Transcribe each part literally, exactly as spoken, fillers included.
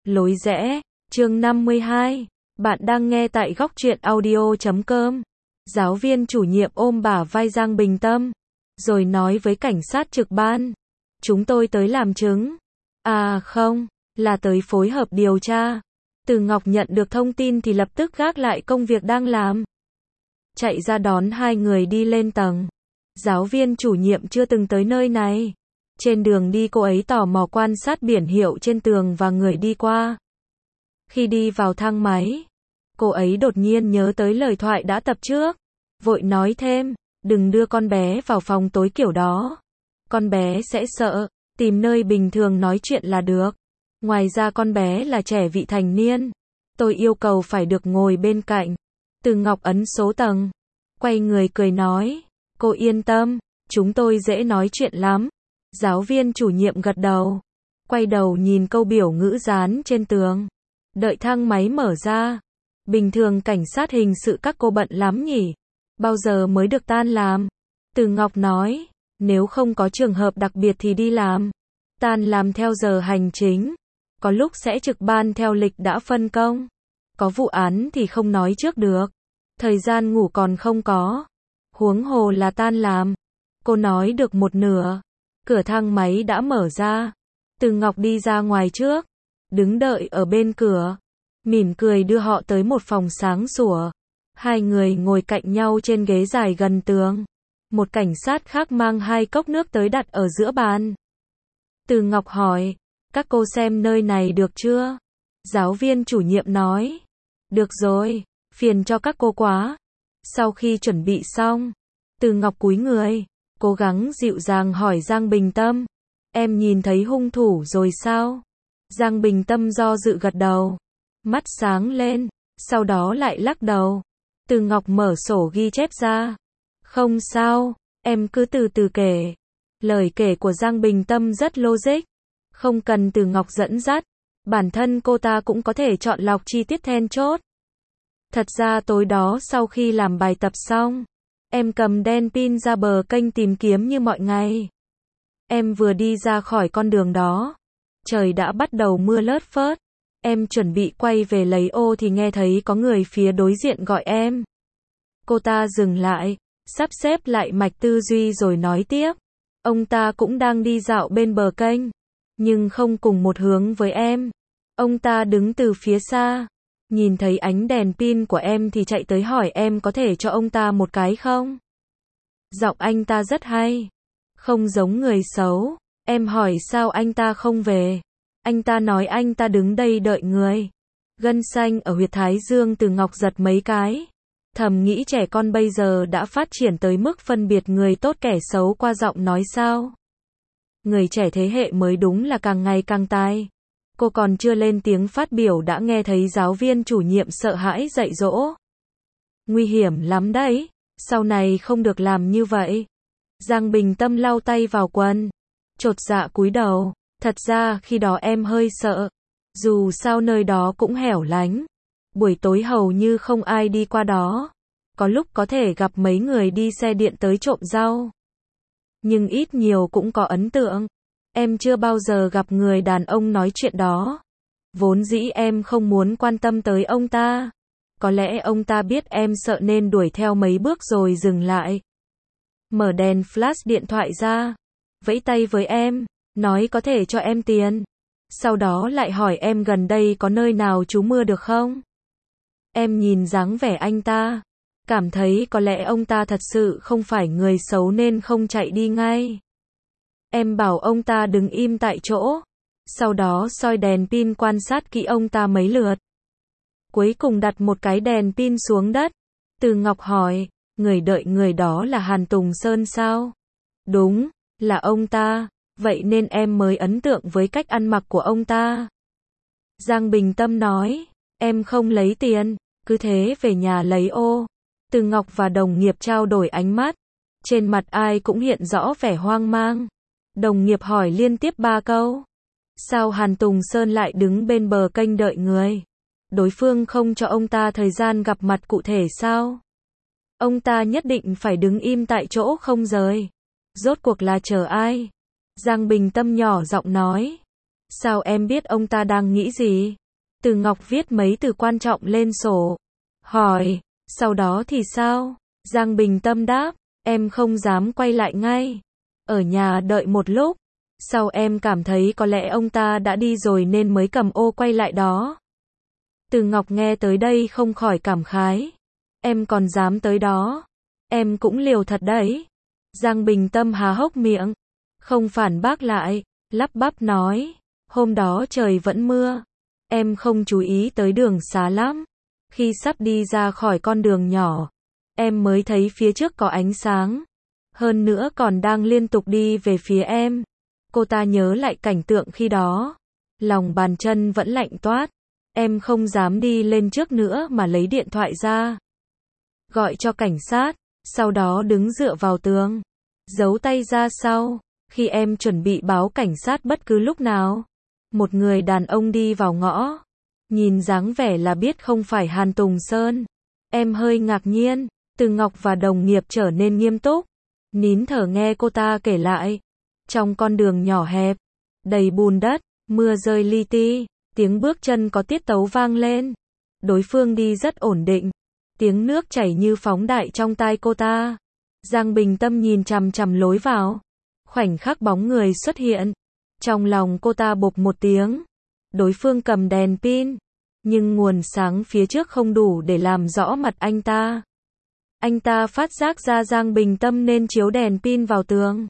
Lối rẽ, chương năm mươi hai. Bạn đang nghe tại góc truyện audio chấm com. Giáo viên chủ nhiệm ôm bả vai Giang Bình Tâm, rồi nói với cảnh sát trực ban. Chúng tôi tới làm chứng. À không, là tới phối hợp điều tra. Từ Ngọc nhận được thông tin thì lập tức gác lại công việc đang làm. Chạy ra đón hai người đi lên tầng. Giáo viên chủ nhiệm chưa từng tới nơi này. Trên đường đi cô ấy tò mò quan sát biển hiệu trên tường và người đi qua. Khi đi vào thang máy, cô ấy đột nhiên nhớ tới lời thoại đã tập trước. Vội nói thêm, đừng đưa con bé vào phòng tối kiểu đó. Con bé sẽ sợ, tìm nơi bình thường nói chuyện là được. Ngoài ra con bé là trẻ vị thành niên. Tôi yêu cầu phải được ngồi bên cạnh. Từ Ngọc ấn số tầng. Quay người cười nói, cô yên tâm, chúng tôi dễ nói chuyện lắm. Giáo viên chủ nhiệm gật đầu. Quay đầu nhìn câu biểu ngữ dán trên tường. Đợi thang máy mở ra. Bình thường cảnh sát hình sự các cô bận lắm nhỉ? Bao giờ mới được tan làm? Từ Ngọc nói, nếu không có trường hợp đặc biệt thì đi làm. Tan làm theo giờ hành chính. Có lúc sẽ trực ban theo lịch đã phân công. Có vụ án thì không nói trước được. Thời gian ngủ còn không có. Huống hồ là tan làm. Cô nói được một nửa. Cửa thang máy đã mở ra. Từ Ngọc đi ra ngoài trước. Đứng đợi ở bên cửa. Mỉm cười đưa họ tới một phòng sáng sủa. Hai người ngồi cạnh nhau trên ghế dài gần tường. Một cảnh sát khác mang hai cốc nước tới đặt ở giữa bàn. Từ Ngọc hỏi, các cô xem nơi này được chưa? Giáo viên chủ nhiệm nói, được rồi, phiền cho các cô quá. Sau khi chuẩn bị xong, Từ Ngọc cúi người, cố gắng dịu dàng hỏi Giang Bình Tâm, em nhìn thấy hung thủ rồi sao? Giang Bình Tâm do dự gật đầu, mắt sáng lên, sau đó lại lắc đầu. Từ Ngọc mở sổ ghi chép ra. Không sao, em cứ từ từ kể. Lời kể của Giang Bình Tâm rất logic. Không cần Từ Ngọc dẫn dắt. Bản thân cô ta cũng có thể chọn lọc chi tiết then chốt. Thật ra tối đó sau khi làm bài tập xong, em cầm đèn pin ra bờ kênh tìm kiếm như mọi ngày. Em vừa đi ra khỏi con đường đó. Trời đã bắt đầu mưa lất phớt. Em chuẩn bị quay về lấy ô thì nghe thấy có người phía đối diện gọi em. Cô ta dừng lại, sắp xếp lại mạch tư duy rồi nói tiếp. Ông ta cũng đang đi dạo bên bờ kênh, nhưng không cùng một hướng với em. Ông ta đứng từ phía xa, nhìn thấy ánh đèn pin của em thì chạy tới hỏi em có thể cho ông ta một cái không? Giọng anh ta rất hay, không giống người xấu. Em hỏi sao anh ta không về? Anh ta nói anh ta đứng đây đợi người. Gân xanh ở huyệt thái dương Từ Ngọc giật mấy cái. Thầm nghĩ trẻ con bây giờ đã phát triển tới mức phân biệt người tốt kẻ xấu qua giọng nói sao. Người trẻ thế hệ mới đúng là càng ngày càng tai. Cô còn chưa lên tiếng phát biểu đã nghe thấy giáo viên chủ nhiệm sợ hãi dạy dỗ. Nguy hiểm lắm đấy, sau này không được làm như vậy. Giang Bình Tâm lau tay vào quần, chột dạ cúi đầu. Thật ra khi đó em hơi sợ. Dù sao nơi đó cũng hẻo lánh. Buổi tối hầu như không ai đi qua đó. Có lúc có thể gặp mấy người đi xe điện tới trộm rau. Nhưng ít nhiều cũng có ấn tượng. Em chưa bao giờ gặp người đàn ông nói chuyện đó. Vốn dĩ em không muốn quan tâm tới ông ta. Có lẽ ông ta biết em sợ nên đuổi theo mấy bước rồi dừng lại. Mở đèn flash điện thoại ra. Vẫy tay với em. Nói có thể cho em tiền. Sau đó lại hỏi em gần đây có nơi nào trú mưa được không? Em nhìn dáng vẻ anh ta. Cảm thấy có lẽ ông ta thật sự không phải người xấu nên không chạy đi ngay. Em bảo ông ta đứng im tại chỗ. Sau đó soi đèn pin quan sát kỹ ông ta mấy lượt. Cuối cùng đặt một cái đèn pin xuống đất. Từ Ngọc hỏi, người đợi người đó là Hàn Tùng Sơn sao? Đúng, là ông ta. Vậy nên em mới ấn tượng với cách ăn mặc của ông ta. Giang Bình Tâm nói, em không lấy tiền, cứ thế về nhà lấy ô. Từ Ngọc và đồng nghiệp trao đổi ánh mắt. Trên mặt ai cũng hiện rõ vẻ hoang mang. Đồng nghiệp hỏi liên tiếp ba câu. Sao Hàn Tùng Sơn lại đứng bên bờ kênh đợi người? Đối phương không cho ông ta thời gian gặp mặt cụ thể sao? Ông ta nhất định phải đứng im tại chỗ không rời. Rốt cuộc là chờ ai? Giang Bình Tâm nhỏ giọng nói. Sao em biết ông ta đang nghĩ gì? Từ Ngọc viết mấy từ quan trọng lên sổ. Hỏi, sau đó thì sao? Giang Bình Tâm đáp, em không dám quay lại ngay. Ở nhà đợi một lúc. Sau em cảm thấy có lẽ ông ta đã đi rồi nên mới cầm ô quay lại đó. Từ Ngọc nghe tới đây không khỏi cảm khái. Em còn dám tới đó. Em cũng liều thật đấy. Giang Bình Tâm há hốc miệng. Không phản bác lại. Lắp bắp nói. Hôm đó trời vẫn mưa. Em không chú ý tới đường xá lắm. Khi sắp đi ra khỏi con đường nhỏ, em mới thấy phía trước có ánh sáng. Hơn nữa còn đang liên tục đi về phía em. Cô ta nhớ lại cảnh tượng khi đó. Lòng bàn chân vẫn lạnh toát. Em không dám đi lên trước nữa mà lấy điện thoại ra. Gọi cho cảnh sát. Sau đó đứng dựa vào tường. Giấu tay ra sau. Khi em chuẩn bị báo cảnh sát bất cứ lúc nào. Một người đàn ông đi vào ngõ. Nhìn dáng vẻ là biết không phải Hàn Tùng Sơn. Em hơi ngạc nhiên. Từ Ngọc và đồng nghiệp trở nên nghiêm túc. Nín thở nghe cô ta kể lại. Trong con đường nhỏ hẹp, đầy bùn đất, mưa rơi li ti, tiếng bước chân có tiết tấu vang lên. Đối phương đi rất ổn định. Tiếng nước chảy như phóng đại trong tai cô ta. Giang Bình Tâm nhìn chằm chằm lối vào. Khoảnh khắc bóng người xuất hiện. Trong lòng cô ta bộp một tiếng. Đối phương cầm đèn pin. Nhưng nguồn sáng phía trước không đủ để làm rõ mặt anh ta. Anh ta phát giác ra Giang Bình Tâm nên chiếu đèn pin vào tường.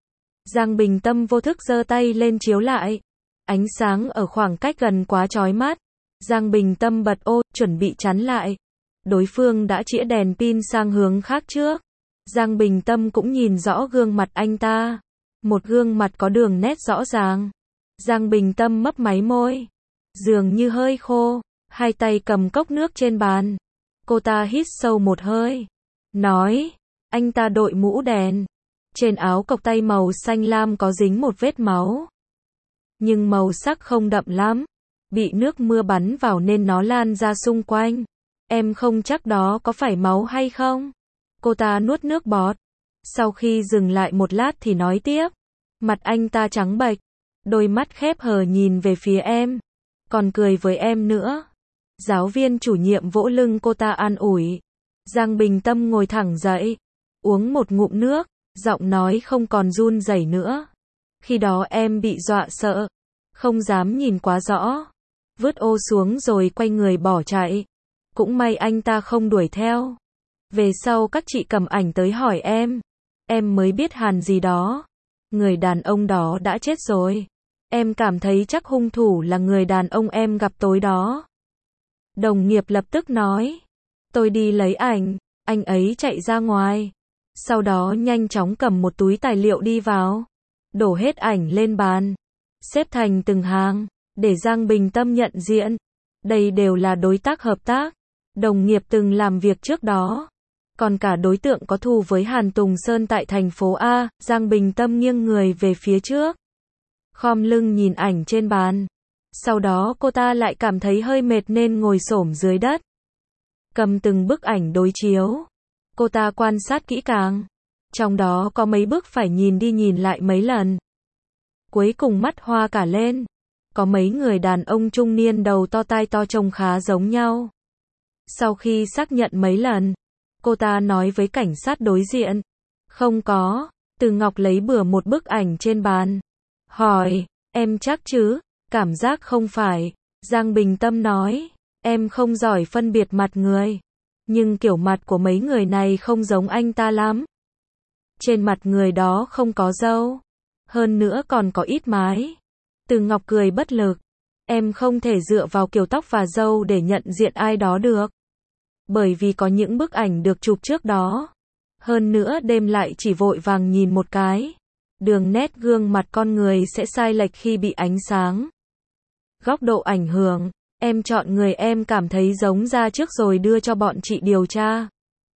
Giang Bình Tâm vô thức giơ tay lên chiếu lại. Ánh sáng ở khoảng cách gần quá chói mắt. Giang Bình Tâm bật ô, chuẩn bị chắn lại. Đối phương đã chĩa đèn pin sang hướng khác trước. Giang Bình Tâm cũng nhìn rõ gương mặt anh ta. Một gương mặt có đường nét rõ ràng. Giang Bình Tâm mấp máy môi. Dường như hơi khô. Hai tay cầm cốc nước trên bàn. Cô ta hít sâu một hơi. Nói. Anh ta đội mũ đèn. Trên áo cộc tay màu xanh lam có dính một vết máu. Nhưng màu sắc không đậm lắm. Bị nước mưa bắn vào nên nó lan ra xung quanh. Em không chắc đó có phải máu hay không? Cô ta nuốt nước bọt. Sau khi dừng lại một lát thì nói tiếp. Mặt anh ta trắng bệch. Đôi mắt khép hờ nhìn về phía em. Còn cười với em nữa. Giáo viên chủ nhiệm vỗ lưng cô ta an ủi. Giang Bình Tâm ngồi thẳng dậy. Uống một ngụm nước. Giọng nói không còn run rẩy nữa. Khi đó em bị dọa sợ. Không dám nhìn quá rõ. Vứt ô xuống rồi quay người bỏ chạy. Cũng may anh ta không đuổi theo. Về sau các chị cầm ảnh tới hỏi em. Em mới biết Hàn gì đó. Người đàn ông đó đã chết rồi. Em cảm thấy chắc hung thủ là người đàn ông em gặp tối đó. Đồng nghiệp lập tức nói. Tôi đi lấy ảnh. Anh ấy chạy ra ngoài. Sau đó nhanh chóng cầm một túi tài liệu đi vào. Đổ hết ảnh lên bàn. Xếp thành từng hàng. Để Giang Bình Tâm nhận diện. Đây đều là đối tác hợp tác. Đồng nghiệp từng làm việc trước đó. Còn cả đối tượng có thù với Hàn Tùng Sơn tại thành phố A. Giang Bình Tâm nghiêng người về phía trước. Khom lưng nhìn ảnh trên bàn. Sau đó cô ta lại cảm thấy hơi mệt nên ngồi xổm dưới đất. Cầm từng bức ảnh đối chiếu. Cô ta quan sát kỹ càng. Trong đó có mấy bức phải nhìn đi nhìn lại mấy lần. Cuối cùng mắt hoa cả lên. Có mấy người đàn ông trung niên đầu to tai to trông khá giống nhau. Sau khi xác nhận mấy lần, cô ta nói với cảnh sát đối diện. Không có. Từ Ngọc lấy bừa một bức ảnh trên bàn. Hỏi, em chắc chứ? Cảm giác không phải. Giang Bình Tâm nói, em không giỏi phân biệt mặt người. Nhưng kiểu mặt của mấy người này không giống anh ta lắm. Trên mặt người đó không có râu. Hơn nữa còn có ít mái. Từ Ngọc cười bất lực. Em không thể dựa vào kiểu tóc và râu để nhận diện ai đó được. Bởi vì có những bức ảnh được chụp trước đó. Hơn nữa đêm lại chỉ vội vàng nhìn một cái. Đường nét gương mặt con người sẽ sai lệch khi bị ánh sáng. Góc độ ảnh hưởng. Em chọn người em cảm thấy giống ra trước rồi đưa cho bọn chị điều tra.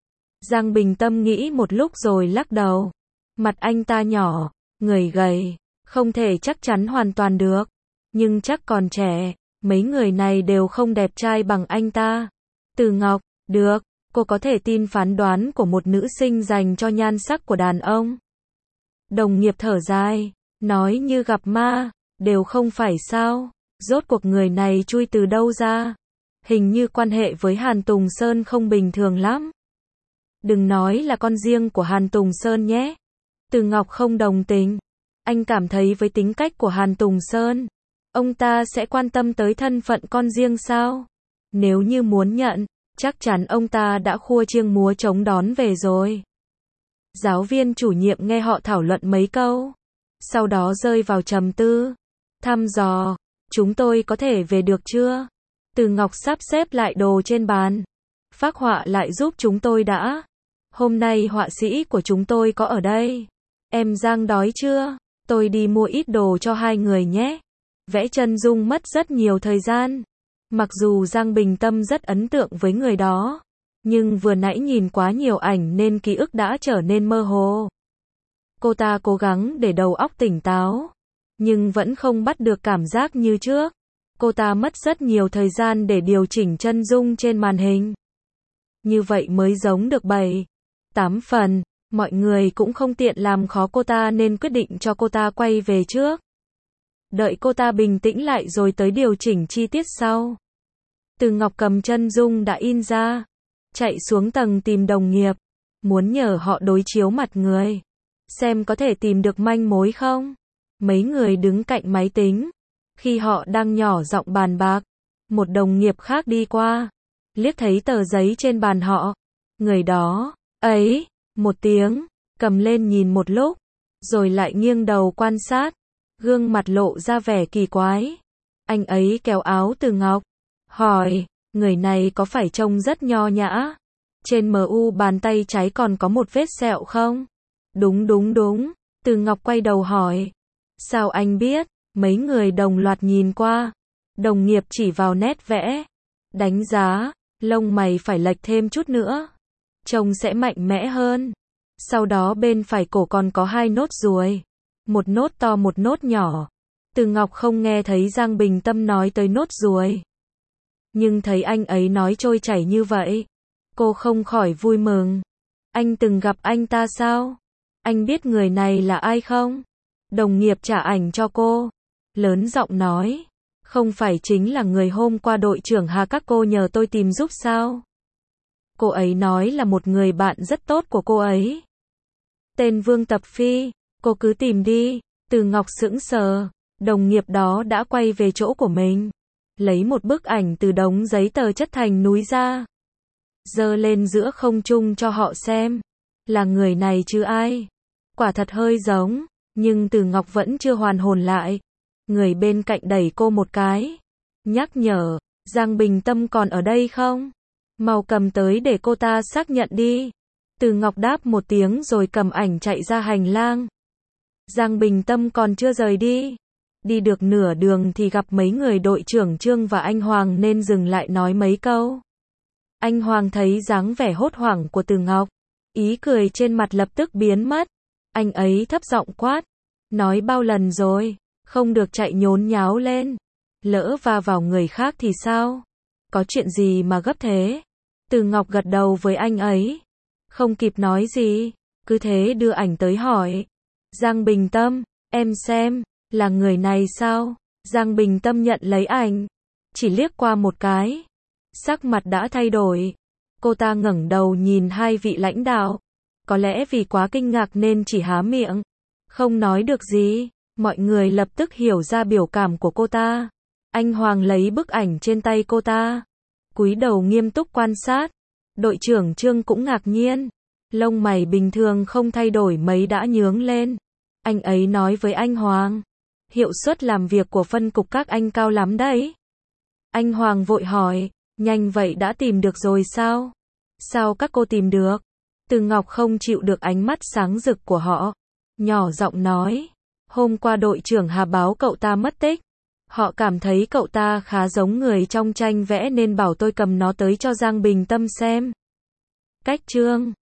Giang Bình Tâm nghĩ một lúc rồi lắc đầu. Mặt anh ta nhỏ, người gầy, không thể chắc chắn hoàn toàn được. Nhưng chắc còn trẻ, mấy người này đều không đẹp trai bằng anh ta. Từ Ngọc, được, cô có thể tin phán đoán của một nữ sinh dành cho nhan sắc của đàn ông. Đồng nghiệp thở dài, nói như gặp ma. Đều không phải sao? Rốt cuộc người này chui từ đâu ra? Hình như quan hệ với Hàn Tùng Sơn không bình thường lắm. Đừng nói là con riêng của Hàn Tùng Sơn nhé. Từ Ngọc không đồng tình. Anh cảm thấy với tính cách của Hàn Tùng Sơn, ông ta sẽ quan tâm tới thân phận con riêng sao? Nếu như muốn nhận, chắc chắn ông ta đã khua chiêng múa trống đón về rồi. Giáo viên chủ nhiệm nghe họ thảo luận mấy câu, sau đó rơi vào trầm tư, thăm dò, chúng tôi có thể về được chưa? Từ Ngọc sắp xếp lại đồ trên bàn. Phác họa lại giúp chúng tôi đã. Hôm nay họa sĩ của chúng tôi có ở đây. Em Giang đói chưa? Tôi đi mua ít đồ cho hai người nhé. Vẽ chân dung mất rất nhiều thời gian. Mặc dù Giang Bình Tâm rất ấn tượng với người đó, nhưng vừa nãy nhìn quá nhiều ảnh nên ký ức đã trở nên mơ hồ. Cô ta cố gắng để đầu óc tỉnh táo, nhưng vẫn không bắt được cảm giác như trước. Cô ta mất rất nhiều thời gian để điều chỉnh chân dung trên màn hình. Như vậy mới giống được bảy, tám phần. Mọi người cũng không tiện làm khó cô ta nên quyết định cho cô ta quay về trước. Đợi cô ta bình tĩnh lại rồi tới điều chỉnh chi tiết sau. Từ Ngọc cầm chân dung đã in ra, chạy xuống tầng tìm đồng nghiệp, muốn nhờ họ đối chiếu mặt người, xem có thể tìm được manh mối không. Mấy người đứng cạnh máy tính, khi họ đang nhỏ giọng bàn bạc, một đồng nghiệp khác đi qua, liếc thấy tờ giấy trên bàn họ. Người đó, ấy, một tiếng, cầm lên nhìn một lúc, rồi lại nghiêng đầu quan sát, gương mặt lộ ra vẻ kỳ quái. Anh ấy kéo áo Từ Ngọc, hỏi, người này có phải trông rất nho nhã? Trên mu bàn tay trái còn có một vết sẹo không? Đúng đúng đúng, Từ Ngọc quay đầu hỏi. Sao anh biết? Mấy người đồng loạt nhìn qua. Đồng nghiệp chỉ vào nét vẽ, đánh giá, lông mày phải lệch thêm chút nữa, trông sẽ mạnh mẽ hơn. Sau đó bên phải cổ còn có hai nốt ruồi, một nốt to một nốt nhỏ. Từ Ngọc không nghe thấy Giang Bình Tâm nói tới nốt ruồi, nhưng thấy anh ấy nói trôi chảy như vậy, cô không khỏi vui mừng. Anh từng gặp anh ta sao? Anh biết người này là ai không? Đồng nghiệp trả ảnh cho cô, lớn giọng nói, không phải chính là người hôm qua đội trưởng Hà các cô nhờ tôi tìm giúp sao? Cô ấy nói là một người bạn rất tốt của cô ấy. Tên Vương Tập Phi, cô cứ tìm đi. Từ Ngọc sững sờ, đồng nghiệp đó đã quay về chỗ của mình, lấy một bức ảnh từ đống giấy tờ chất thành núi ra, giơ lên giữa không trung cho họ xem. Là người này chứ ai? Quả thật hơi giống, nhưng Từ Ngọc vẫn chưa hoàn hồn lại. Người bên cạnh đẩy cô một cái, nhắc nhở, Giang Bình Tâm còn ở đây không? Mau cầm tới để cô ta xác nhận đi. Từ Ngọc đáp một tiếng rồi cầm ảnh chạy ra hành lang. Giang Bình Tâm còn chưa rời đi. Đi được nửa đường thì gặp mấy người đội trưởng Trương và anh Hoàng nên dừng lại nói mấy câu. Anh Hoàng thấy dáng vẻ hốt hoảng của Từ Ngọc, ý cười trên mặt lập tức biến mất. Anh ấy thấp giọng quát, nói bao lần rồi, không được chạy nhốn nháo lên. Lỡ va vào người khác thì sao? Có chuyện gì mà gấp thế? Từ Ngọc gật đầu với anh ấy, không kịp nói gì, cứ thế đưa ảnh tới hỏi. Giang Bình Tâm, em xem, là người này sao? Giang Bình Tâm nhận lấy ảnh, chỉ liếc qua một cái, sắc mặt đã thay đổi. Cô ta ngẩng đầu nhìn hai vị lãnh đạo, có lẽ vì quá kinh ngạc nên chỉ há miệng, không nói được gì. Mọi người lập tức hiểu ra biểu cảm của cô ta. Anh Hoàng lấy bức ảnh trên tay cô ta, cúi đầu nghiêm túc quan sát. Đội trưởng Trương cũng ngạc nhiên, lông mày bình thường không thay đổi mấy đã nhướng lên. Anh ấy nói với anh Hoàng, hiệu suất làm việc của phân cục các anh cao lắm đấy. Anh Hoàng vội hỏi, nhanh vậy đã tìm được rồi sao? Sao các cô tìm được? Từ Ngọc không chịu được ánh mắt sáng rực của họ, nhỏ giọng nói, hôm qua đội trưởng Hà báo cậu ta mất tích. Họ cảm thấy cậu ta khá giống người trong tranh vẽ nên bảo tôi cầm nó tới cho Giang Bình Tâm xem. Cách Trương